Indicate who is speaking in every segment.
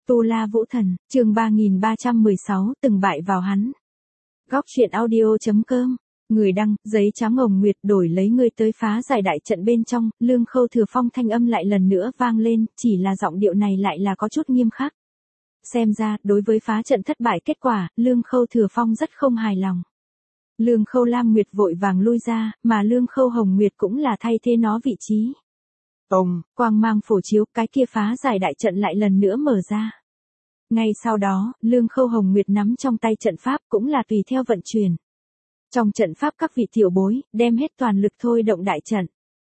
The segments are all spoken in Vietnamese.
Speaker 1: Tu La Vũ Thần, chương 3316, từng bại vào hắn. Góc truyện audio.com, người đăng, giấy trắng Hồng Nguyệt đổi lấy ngươi tới phá giải đại trận bên trong, Lương Khâu Thừa Phong thanh âm lại lần nữa vang lên, chỉ là giọng điệu này lại là có chút nghiêm khắc. Xem ra, đối với phá trận thất bại kết quả, Lương Khâu Thừa Phong rất không hài lòng. Lương Khâu Lam Nguyệt vội vàng lui ra, mà Lương Khâu Hồng Nguyệt cũng là thay thế nó vị trí. Ông, quang mang phổ chiếu, cái kia phá giải đại trận lại lần nữa mở ra. Ngay sau đó, Lương Khâu Hồng Nguyệt nắm trong tay trận pháp cũng là tùy theo vận chuyển. Trong trận pháp các vị tiểu bối, đem hết toàn lực thôi động đại trận.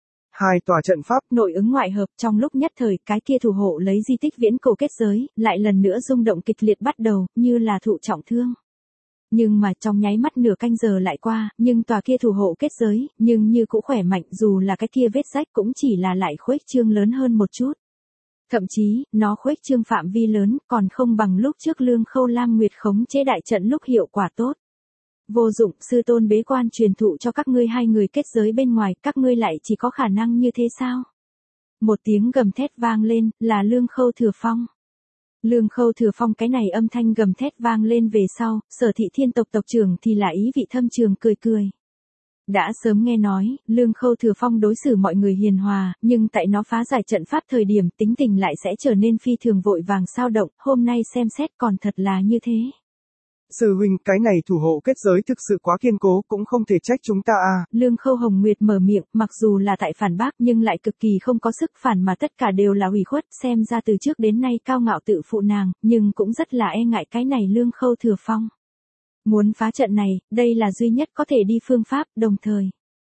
Speaker 2: Hai tòa trận pháp
Speaker 1: nội ứng ngoại hợp, trong lúc nhất thời, cái kia thủ hộ lấy di tích viễn cổ kết giới, lại lần nữa rung động kịch liệt bắt đầu, như là thụ trọng thương. Nhưng mà trong nháy mắt nửa canh giờ lại qua, nhưng tòa kia thủ hộ kết giới, nhưng như cũ khỏe mạnh, dù là cái kia vết rách cũng chỉ là lại khuếch trương lớn hơn một chút. Thậm chí, nó khuếch trương phạm vi lớn, còn không bằng lúc trước Lương Khâu Lam Nguyệt khống chế đại trận lúc hiệu quả tốt. Vô dụng, sư tôn bế quan truyền thụ cho các ngươi hai người kết giới bên ngoài, các ngươi lại chỉ có khả năng như thế sao? Một tiếng gầm thét vang lên, là Lương Khâu Thừa Phong. Lương Khâu Thừa Phong cái này âm thanh gầm thét vang lên về sau, Sở Thị Thiên tộc tộc trưởng thì là ý vị thâm trường cười cười. Đã sớm nghe nói, Lương Khâu Thừa Phong đối xử mọi người hiền hòa, nhưng tại nó phá giải trận pháp thời điểm tính tình lại sẽ trở nên phi thường vội vàng sao động, hôm nay xem xét còn thật là như thế.
Speaker 2: Sư huynh, cái này thủ hộ kết giới thực sự quá kiên cố, cũng không thể trách chúng ta à.
Speaker 1: Lương Khâu Hồng Nguyệt mở miệng, mặc dù là tại phản bác nhưng lại cực kỳ không có sức phản mà tất cả đều là ủy khuất, xem ra từ trước đến nay cao ngạo tự phụ nàng, nhưng cũng rất là e ngại cái này Lương Khâu Thừa Phong. Muốn phá trận này, đây là duy nhất có thể đi phương pháp, đồng thời.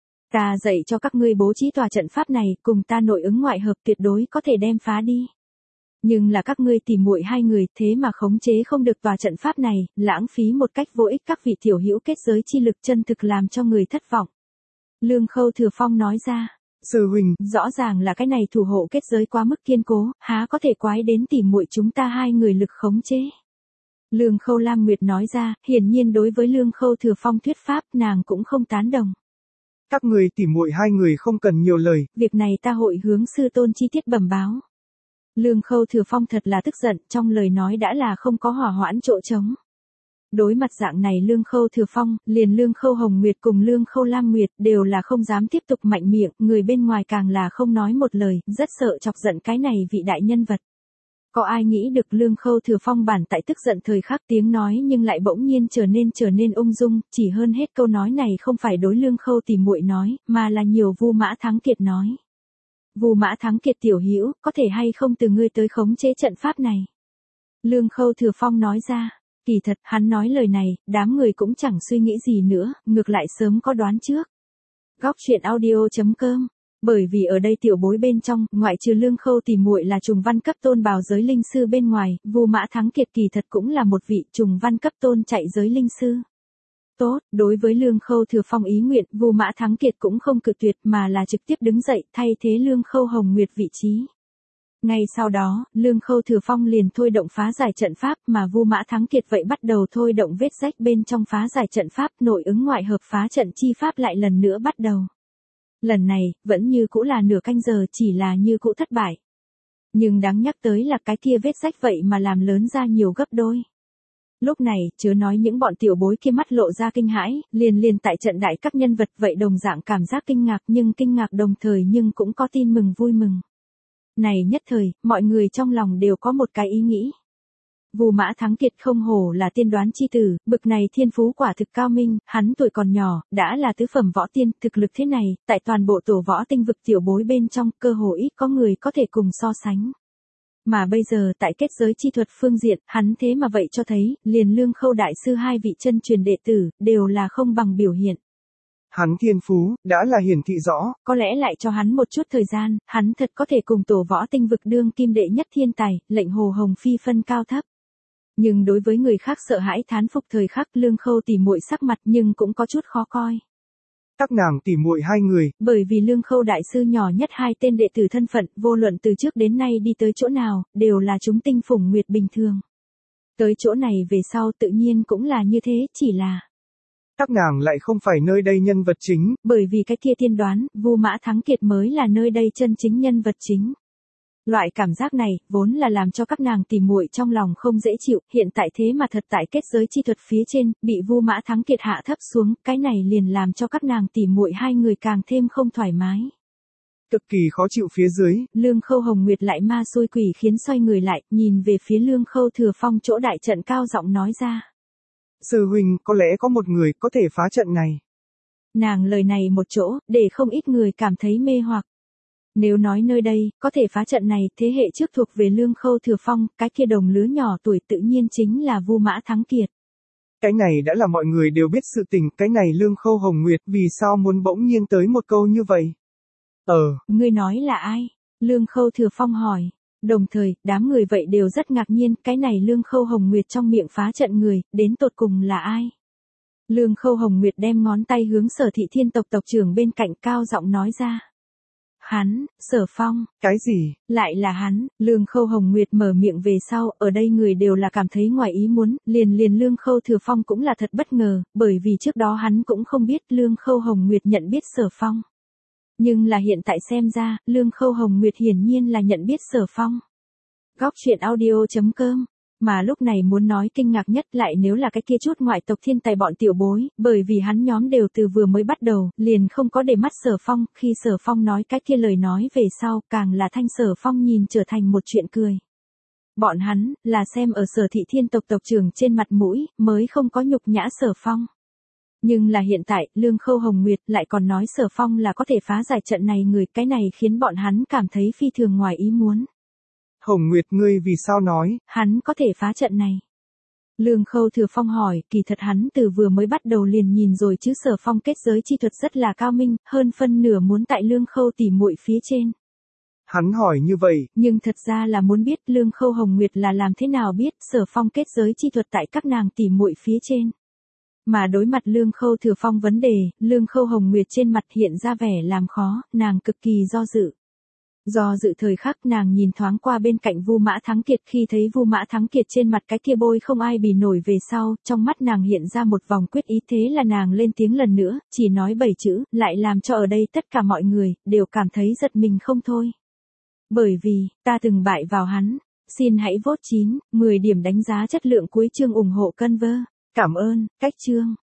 Speaker 1: Ta dạy cho các ngươi bố trí tòa trận pháp này, cùng ta nội ứng ngoại hợp tuyệt đối có thể đem phá đi. Nhưng là các ngươi tìm muội hai người, thế mà khống chế không được tòa trận pháp này, lãng phí một cách vô ích các vị tiểu hữu kết giới chi lực chân thực làm cho người thất vọng. Lương Khâu Thừa Phong nói ra.
Speaker 2: Sư huynh,
Speaker 1: rõ ràng là cái này thủ hộ kết giới quá mức kiên cố, há có thể quái đến tìm muội chúng ta hai người lực khống chế. Lương Khâu Lam Nguyệt nói ra, hiển nhiên đối với Lương Khâu Thừa Phong thuyết pháp nàng cũng không tán đồng.
Speaker 2: Các người tỉ muội hai người không cần nhiều lời.
Speaker 1: Việc này ta hội hướng sư tôn chi tiết bẩm báo. Lương Khâu Thừa Phong thật là tức giận, trong lời nói đã là không có hỏa hoãn chỗ trống. Đối mặt dạng này Lương Khâu Thừa Phong, liền Lương Khâu Hồng Nguyệt cùng Lương Khâu Lam Nguyệt đều là không dám tiếp tục mạnh miệng, người bên ngoài càng là không nói một lời, rất sợ chọc giận cái này vị đại nhân vật. Có ai nghĩ được Lương Khâu Thừa Phong bản tại tức giận thời khắc tiếng nói nhưng lại bỗng nhiên trở nên ung dung, chỉ hơn hết câu nói này không phải đối Lương Khâu tỷ muội nói, mà là nhiều Vu Mã Thắng Kiệt nói. Vu Mã Thắng Kiệt tiểu hữu, có thể hay không từ ngươi tới khống chế trận pháp này? Lương Khâu Thừa Phong nói ra, kỳ thật hắn nói lời này, đám người cũng chẳng suy nghĩ gì nữa, ngược lại sớm có đoán trước. Góc truyện audio.com. Bởi vì ở đây tiểu bối bên trong, ngoại trừ Lương Khâu tỷ muội là trùng văn cấp tôn bào giới linh sư bên ngoài, Vu Mã Thắng Kiệt kỳ thật cũng là một vị trùng văn cấp tôn chạy giới linh sư. Tốt, đối với Lương Khâu Thừa Phong ý nguyện, Vu Mã Thắng Kiệt cũng không cự tuyệt mà là trực tiếp đứng dậy, thay thế Lương Khâu Hồng Nguyệt vị trí. Ngay sau đó, Lương Khâu Thừa Phong liền thôi động phá giải trận pháp, mà Vu Mã Thắng Kiệt vậy bắt đầu thôi động vết rách bên trong phá giải trận pháp, nội ứng ngoại hợp phá trận chi pháp lại lần nữa bắt đầu. Lần này, vẫn như cũ là nửa canh giờ, chỉ là như cũ thất bại. Nhưng đáng nhắc tới là cái kia vết rách vậy mà làm lớn ra nhiều gấp đôi. Lúc này, chớ nói những bọn tiểu bối kia mắt lộ ra kinh hãi, liền tại trận đại các nhân vật vậy đồng dạng cảm giác kinh ngạc nhưng kinh ngạc đồng thời nhưng cũng có tin mừng vui mừng. Này nhất thời, mọi người trong lòng đều có một cái ý nghĩ. Vu Mã Thắng Kiệt không hổ là tiên đoán chi tử, bực này thiên phú quả thực cao minh, hắn tuổi còn nhỏ, đã là tứ phẩm võ tiên, thực lực thế này, tại toàn bộ tổ võ tinh vực tiểu bối bên trong, cơ hồ ít có người có thể cùng so sánh. Mà bây giờ tại kết giới chi thuật phương diện, hắn thế mà vậy cho thấy, liền Lương Khâu đại sư hai vị chân truyền đệ tử, đều là không bằng biểu hiện.
Speaker 2: Hắn thiên phú, đã là hiển thị rõ.
Speaker 1: Có lẽ lại cho hắn một chút thời gian, hắn thật có thể cùng tổ võ tinh vực đương kim đệ nhất thiên tài, lệnh Hồ Hồng Phi phân cao thấp. Nhưng đối với người khác sợ hãi thán phục thời khắc Lương Khâu tỉ muội sắc mặt nhưng cũng có chút khó coi.
Speaker 2: Các nàng tỉ muội hai người.
Speaker 1: Bởi vì Lương Khâu đại sư nhỏ nhất hai tên đệ tử thân phận, vô luận từ trước đến nay đi tới chỗ nào, đều là chúng tinh phủng nguyệt bình thường. Tới chỗ này về sau tự nhiên cũng là như thế, chỉ là
Speaker 2: các nàng lại không phải nơi đây nhân vật chính.
Speaker 1: Bởi vì cái kia tiên đoán, Vu Mã Thắng Kiệt mới là nơi đây chân chính nhân vật chính. Loại cảm giác này, vốn là làm cho các nàng tỉ muội trong lòng không dễ chịu, hiện tại thế mà thật tại kết giới chi thuật phía trên, bị Vu Mã Thắng Kiệt hạ thấp xuống, cái này liền làm cho các nàng tỉ muội hai người càng thêm không thoải mái.
Speaker 2: Cực kỳ khó chịu phía dưới.
Speaker 1: Lương Khâu Hồng Nguyệt lại ma xui quỷ khiến xoay người lại, nhìn về phía Lương Khâu Thừa Phong chỗ đại trận cao giọng nói ra.
Speaker 2: Sư huynh, có lẽ có một người có thể phá trận này.
Speaker 1: Nàng lời này một chỗ, để không ít người cảm thấy mê hoặc. Nếu nói nơi đây, có thể phá trận này, thế hệ trước thuộc về Lương Khâu Thừa Phong, cái kia đồng lứa nhỏ tuổi tự nhiên chính là Vu Mã Thắng Kiệt.
Speaker 2: Cái này đã là mọi người đều biết sự tình, cái này Lương Khâu Hồng Nguyệt vì sao muốn bỗng nhiên tới một câu như vậy?
Speaker 1: Ngươi nói là ai? Lương Khâu Thừa Phong hỏi. Đồng thời, đám người vậy đều rất ngạc nhiên, cái này Lương Khâu Hồng Nguyệt trong miệng phá trận người, đến tột cùng là ai? Lương Khâu Hồng Nguyệt đem ngón tay hướng Sở Thị Thiên tộc tộc trưởng bên cạnh cao giọng nói ra. Hắn, Sở Phong.
Speaker 2: Cái gì?
Speaker 1: Lại là hắn, Lương Khâu Hồng Nguyệt mở miệng về sau, ở đây người đều là cảm thấy ngoài ý muốn, liền Lương Khâu Thừa Phong cũng là thật bất ngờ, bởi vì trước đó hắn cũng không biết Lương Khâu Hồng Nguyệt nhận biết Sở Phong. Nhưng là hiện tại xem ra, Lương Khâu Hồng Nguyệt hiển nhiên là nhận biết Sở Phong. Góc truyện audio.com. Mà lúc này muốn nói kinh ngạc nhất lại nếu là cái kia chút ngoại tộc thiên tài bọn tiểu bối, bởi vì hắn nhóm đều từ vừa mới bắt đầu, liền không có để mắt Sở Phong, khi Sở Phong nói cái kia lời nói về sau, càng là thanh Sở Phong nhìn trở thành một chuyện cười. Bọn hắn, là xem ở Sở Thị Thiên tộc tộc trưởng trên mặt mũi, mới không có nhục nhã Sở Phong. Nhưng là hiện tại, Lương Khâu Hồng Nguyệt lại còn nói Sở Phong là có thể phá giải trận này người, cái này khiến bọn hắn cảm thấy phi thường ngoài ý muốn.
Speaker 2: Hồng Nguyệt ngươi vì sao nói?
Speaker 1: Hắn có thể phá trận này. Lương Khâu Thừa Phong hỏi, kỳ thật hắn từ vừa mới bắt đầu liền nhìn rồi chứ Sở Phong kết giới chi thuật rất là cao minh, hơn phân nửa muốn tại Lương Khâu tỉ muội phía trên.
Speaker 2: Hắn hỏi như vậy.
Speaker 1: Nhưng thật ra là muốn biết Lương Khâu Hồng Nguyệt là làm thế nào biết Sở Phong kết giới chi thuật tại các nàng tỉ muội phía trên. Mà đối mặt Lương Khâu Thừa Phong vấn đề, Lương Khâu Hồng Nguyệt trên mặt hiện ra vẻ làm khó, nàng cực kỳ do dự. Do dự thời khắc nàng nhìn thoáng qua bên cạnh Vu Mã Thắng Kiệt, khi thấy Vu Mã Thắng Kiệt trên mặt cái kia bôi không ai bì nổi về sau, trong mắt nàng hiện ra một vòng quyết ý, thế là nàng lên tiếng lần nữa, chỉ nói 7 chữ, lại làm cho ở đây tất cả mọi người, đều cảm thấy giật mình không thôi. Bởi vì, ta từng bại vào hắn, xin hãy vote 9, 10 điểm đánh giá chất lượng cuối chương ủng hộ Conver. Cảm ơn, cách chương.